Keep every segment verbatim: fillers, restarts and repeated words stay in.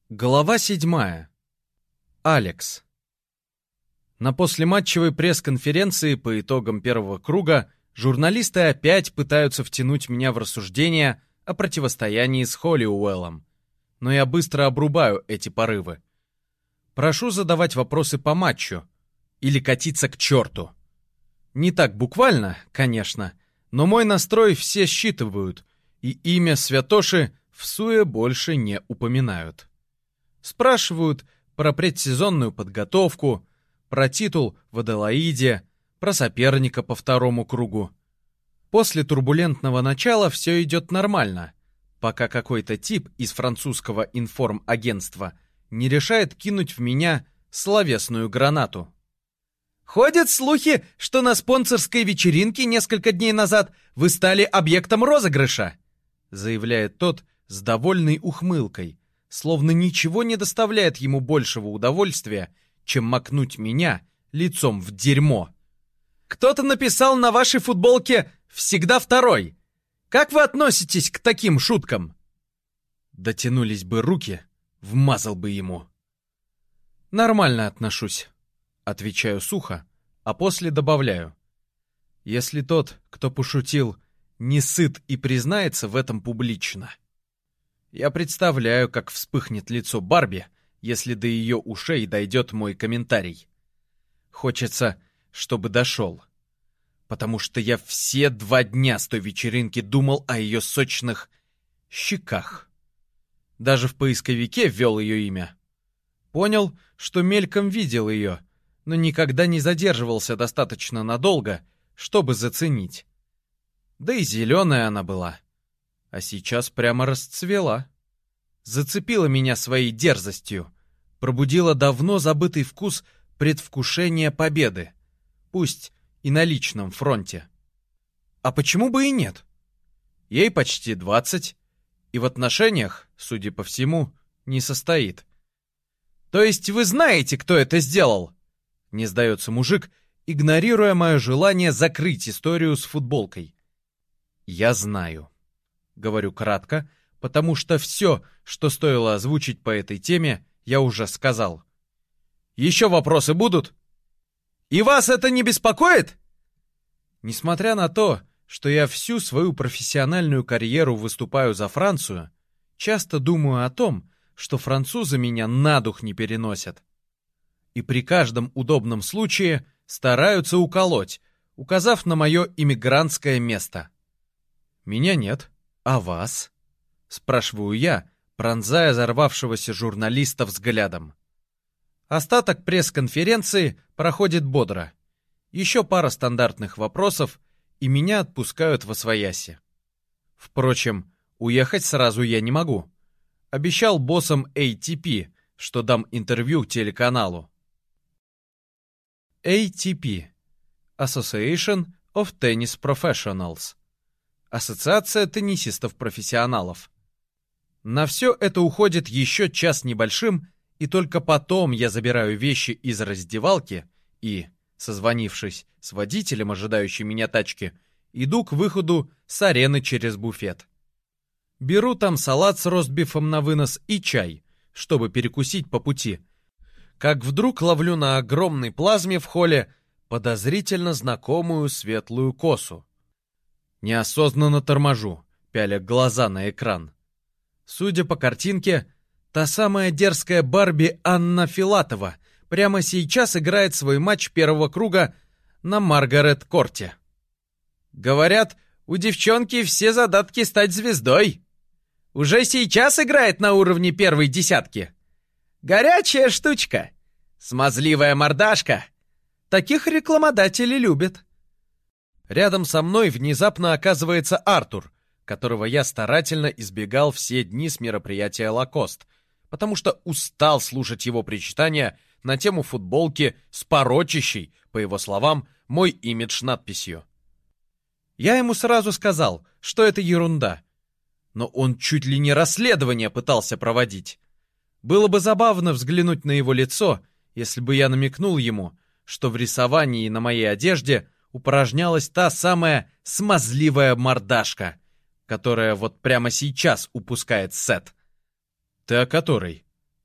Глава седьмая. Алекс. На послематчевой пресс-конференции по итогам первого круга журналисты опять пытаются втянуть меня в рассуждения о противостоянии с Холлиуэллом. Но я быстро обрубаю эти порывы. Прошу задавать вопросы по матчу или катиться к черту. Не так буквально, конечно, но мой настрой все считывают, и имя Святоши в суе больше не упоминают. Спрашивают про предсезонную подготовку, про титул в Аделаиде, про соперника по второму кругу. После турбулентного начала все идет нормально, пока какой-то тип из французского информагентства не решает кинуть в меня словесную гранату. «Ходят слухи, что на спонсорской вечеринке несколько дней назад вы стали объектом розыгрыша», заявляет тот с довольной ухмылкой, словно ничего не доставляет ему большего удовольствия, чем макнуть меня лицом в дерьмо. «Кто-то написал на вашей футболке «Всегда второй». Как вы относитесь к таким шуткам?» Дотянулись бы руки, вмазал бы ему. «Нормально отношусь», — отвечаю сухо, а после добавляю. «Если тот, кто пошутил, не сыт и признается в этом публично». Я представляю, как вспыхнет лицо Барби, если до ее ушей дойдет мой комментарий. Хочется, чтобы дошел. Потому что я все два дня с той вечеринки думал о ее сочных щеках. Даже в поисковике ввел ее имя. Понял, что мельком видел ее, но никогда не задерживался достаточно надолго, чтобы заценить. Да и зеленая она была. А сейчас прямо расцвела. Зацепила меня своей дерзостью. Пробудила давно забытый вкус предвкушения победы. Пусть и на личном фронте. А почему бы и нет? Ей почти двадцать, и в отношениях, судя по всему, не состоит. То есть вы знаете, кто это сделал? Не сдается мужик, игнорируя мое желание закрыть историю с футболкой. Я знаю. Говорю кратко, потому что все, что стоило озвучить по этой теме, я уже сказал. Еще вопросы будут? И вас это не беспокоит? Несмотря на то, что я всю свою профессиональную карьеру выступаю за Францию, часто думаю о том, что французы меня на дух не переносят. И при каждом удобном случае стараются уколоть, указав на мое иммигрантское место. Меня нет. «А вас?» — спрашиваю я, пронзая взорвавшегося журналиста взглядом. Остаток пресс-конференции проходит бодро. Еще пара стандартных вопросов, и меня отпускают восвояси. Впрочем, уехать сразу я не могу. Обещал боссам эй ти пи, что дам интервью телеканалу. эй ти пи — Association of Tennis Professionals. Ассоциация теннисистов-профессионалов. На все это уходит еще час небольшим, и только потом я забираю вещи из раздевалки и, созвонившись с водителем, ожидающим меня тачки, иду к выходу с арены через буфет. Беру там салат с ростбифом на вынос и чай, чтобы перекусить по пути. Как вдруг ловлю на огромной плазме в холле подозрительно знакомую светлую косу. Неосознанно торможу, пяля глаза на экран. Судя по картинке, та самая дерзкая Барби Анна Филатова прямо сейчас играет свой матч первого круга на Маргарет-корте. Говорят, у девчонки все задатки стать звездой. Уже сейчас играет на уровне первой десятки. Горячая штучка, смазливая мордашка. Таких рекламодатели любят. Рядом со мной внезапно оказывается Артур, которого я старательно избегал все дни с мероприятия «Лакост», потому что устал слушать его причитания на тему футболки с порочащей, по его словам, мой имидж надписью. Я ему сразу сказал, что это ерунда, но он чуть ли не расследование пытался проводить. Было бы забавно взглянуть на его лицо, если бы я намекнул ему, что в рисовании на моей одежде упражнялась та самая смазливая мордашка, которая вот прямо сейчас упускает сет. «Ты о которой?»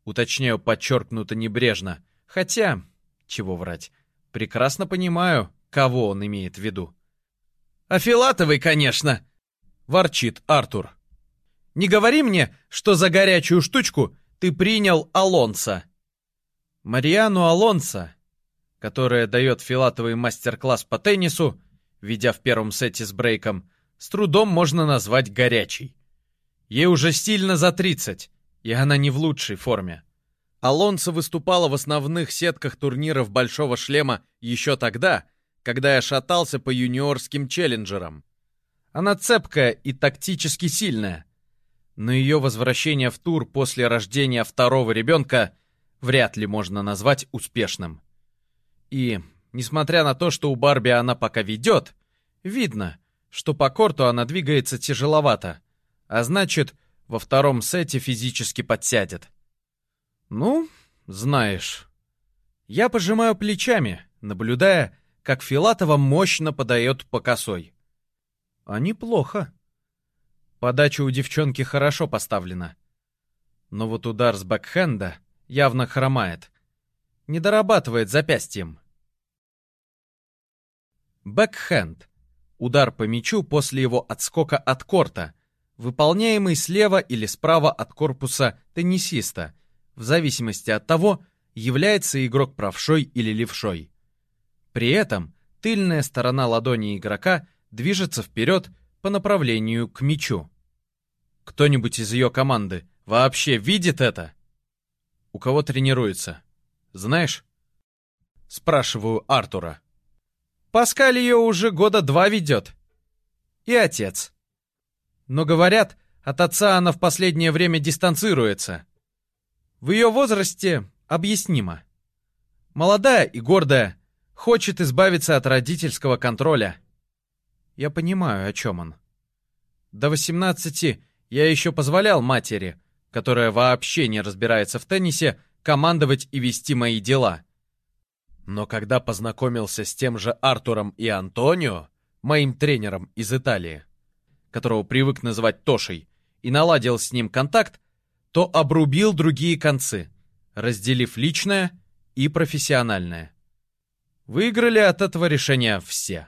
Уточняю подчеркнуто небрежно, хотя, чего врать, прекрасно понимаю, кого он имеет в виду. «А Филатовой, конечно!» — ворчит Артур. «Не говори мне, что за горячую штучку ты принял Алонсо». Мариану Алонсо, которая дает Филатовой мастер-класс по теннису, ведя в первом сете с брейком, с трудом можно назвать горячей. Ей уже сильно за тридцать, и она не в лучшей форме. Алонсо выступала в основных сетках турниров «Большого шлема» еще тогда, когда я шатался по юниорским челленджерам. Она цепкая и тактически сильная, но ее возвращение в тур после рождения второго ребенка вряд ли можно назвать успешным. И, несмотря на то, что у Барби она пока ведет, видно, что по корту она двигается тяжеловато, а значит, во втором сете физически подсядет. Ну, знаешь. Я пожимаю плечами, наблюдая, как Филатова мощно подает по косой. А неплохо. Подача у девчонки хорошо поставлена. Но вот удар с бэкхенда явно хромает. Не дорабатывает запястьем. Бэкхенд. Удар по мячу после его отскока от корта, выполняемый слева или справа от корпуса теннисиста, в зависимости от того, является игрок правшой или левшой. При этом тыльная сторона ладони игрока движется вперед по направлению к мячу. Кто-нибудь из ее команды вообще видит это? У кого тренируется? Знаешь? Спрашиваю Артура. Паскаль ее уже года два ведет. И отец. Но говорят, от отца она в последнее время дистанцируется. В ее возрасте объяснимо. Молодая и гордая, хочет избавиться от родительского контроля. Я понимаю, о чем он. До восемнадцати я еще позволял матери, которая вообще не разбирается в теннисе, командовать и вести мои дела. Но когда познакомился с тем же Артуром и Антонио, моим тренером из Италии, которого привык называть Тошей, и наладил с ним контакт, то обрубил другие концы, разделив личное и профессиональное. Выиграли от этого решения все.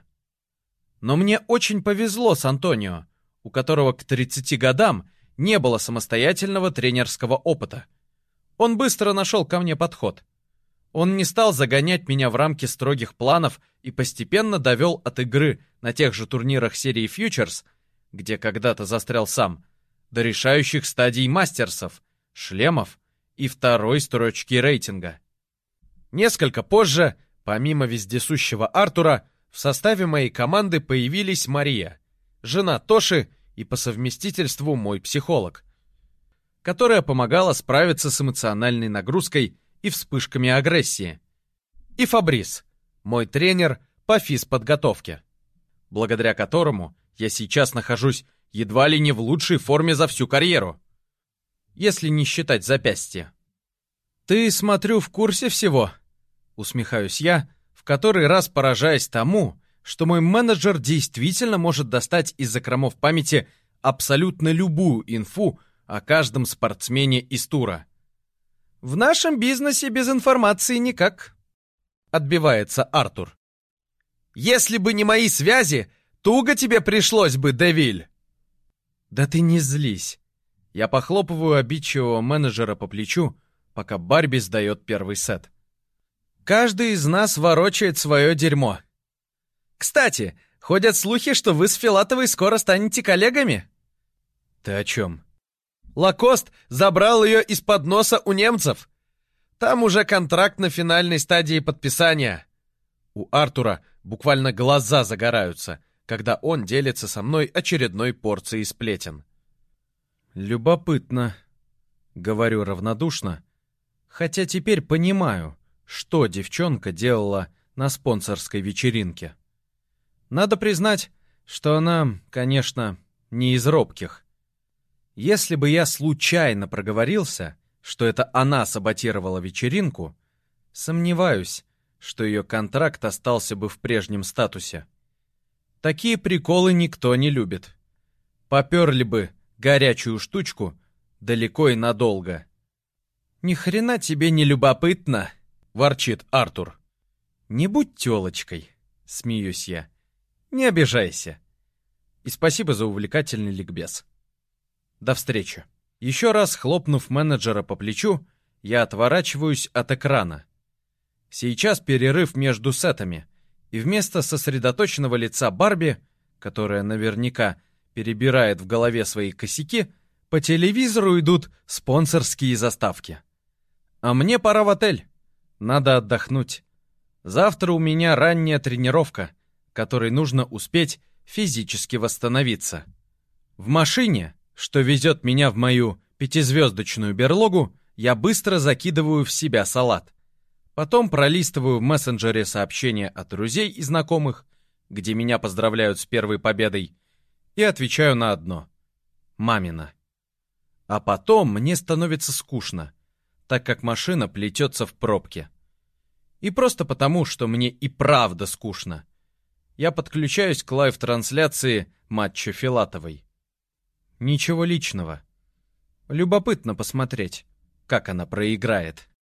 Но мне очень повезло с Антонио, у которого к тридцати годам не было самостоятельного тренерского опыта. Он быстро нашел ко мне подход. Он не стал загонять меня в рамки строгих планов и постепенно довел от игры на тех же турнирах серии Futures, где когда-то застрял сам, до решающих стадий мастерсов, шлемов и второй строчки рейтинга. Несколько позже, помимо вездесущего Артура, в составе моей команды появились Мария, жена Тоши и по совместительству мой психолог, которая помогала справиться с эмоциональной нагрузкой и вспышками агрессии, и Фабрис, мой тренер по физподготовке, благодаря которому я сейчас нахожусь едва ли не в лучшей форме за всю карьеру, если не считать запястья. «Ты, смотрю, в курсе всего?» — усмехаюсь я, в который раз поражаясь тому, что мой менеджер действительно может достать из закромов памяти абсолютно любую инфу о каждом спортсмене из тура. «В нашем бизнесе без информации никак», — отбивается Артур. «Если бы не мои связи, туго тебе пришлось бы, Девиль!» «Да ты не злись!» Я похлопываю обидчивого менеджера по плечу, пока Барби сдает первый сет. «Каждый из нас ворочает свое дерьмо. Кстати, ходят слухи, что вы с Филатовой скоро станете коллегами». «Ты о чем?» «Лакост забрал ее из-под носа у немцев. Там уже контракт на финальной стадии подписания». У Артура буквально глаза загораются, когда он делится со мной очередной порцией сплетен. «Любопытно», — говорю равнодушно, хотя теперь понимаю, что девчонка делала на спонсорской вечеринке. Надо признать, что она, конечно, не из робких. Если бы я случайно проговорился, что это она саботировала вечеринку, сомневаюсь, что ее контракт остался бы в прежнем статусе. Такие приколы никто не любит. Поперли бы горячую штучку далеко и надолго. «Ни хрена тебе не любопытно!» — ворчит Артур. «Не будь тёлочкой!» — смеюсь я. «Не обижайся!» И спасибо за увлекательный ликбез. До встречи. Еще раз хлопнув менеджера по плечу, я отворачиваюсь от экрана. Сейчас перерыв между сетами, и вместо сосредоточенного лица Барби, которая наверняка перебирает в голове свои косяки, по телевизору идут спонсорские заставки. А мне пора в отель. Надо отдохнуть. Завтра у меня ранняя тренировка, которой нужно успеть физически восстановиться. В машине, что везет меня в мою пятизвездочную берлогу, я быстро закидываю в себя салат. Потом пролистываю в мессенджере сообщения от друзей и знакомых, где меня поздравляют с первой победой, и отвечаю на одно — мамина. А потом мне становится скучно, так как машина плетется в пробке. И просто потому, что мне и правда скучно, я подключаюсь к лайв-трансляции матча Филатовой. Ничего личного. Любопытно посмотреть, как она проиграет.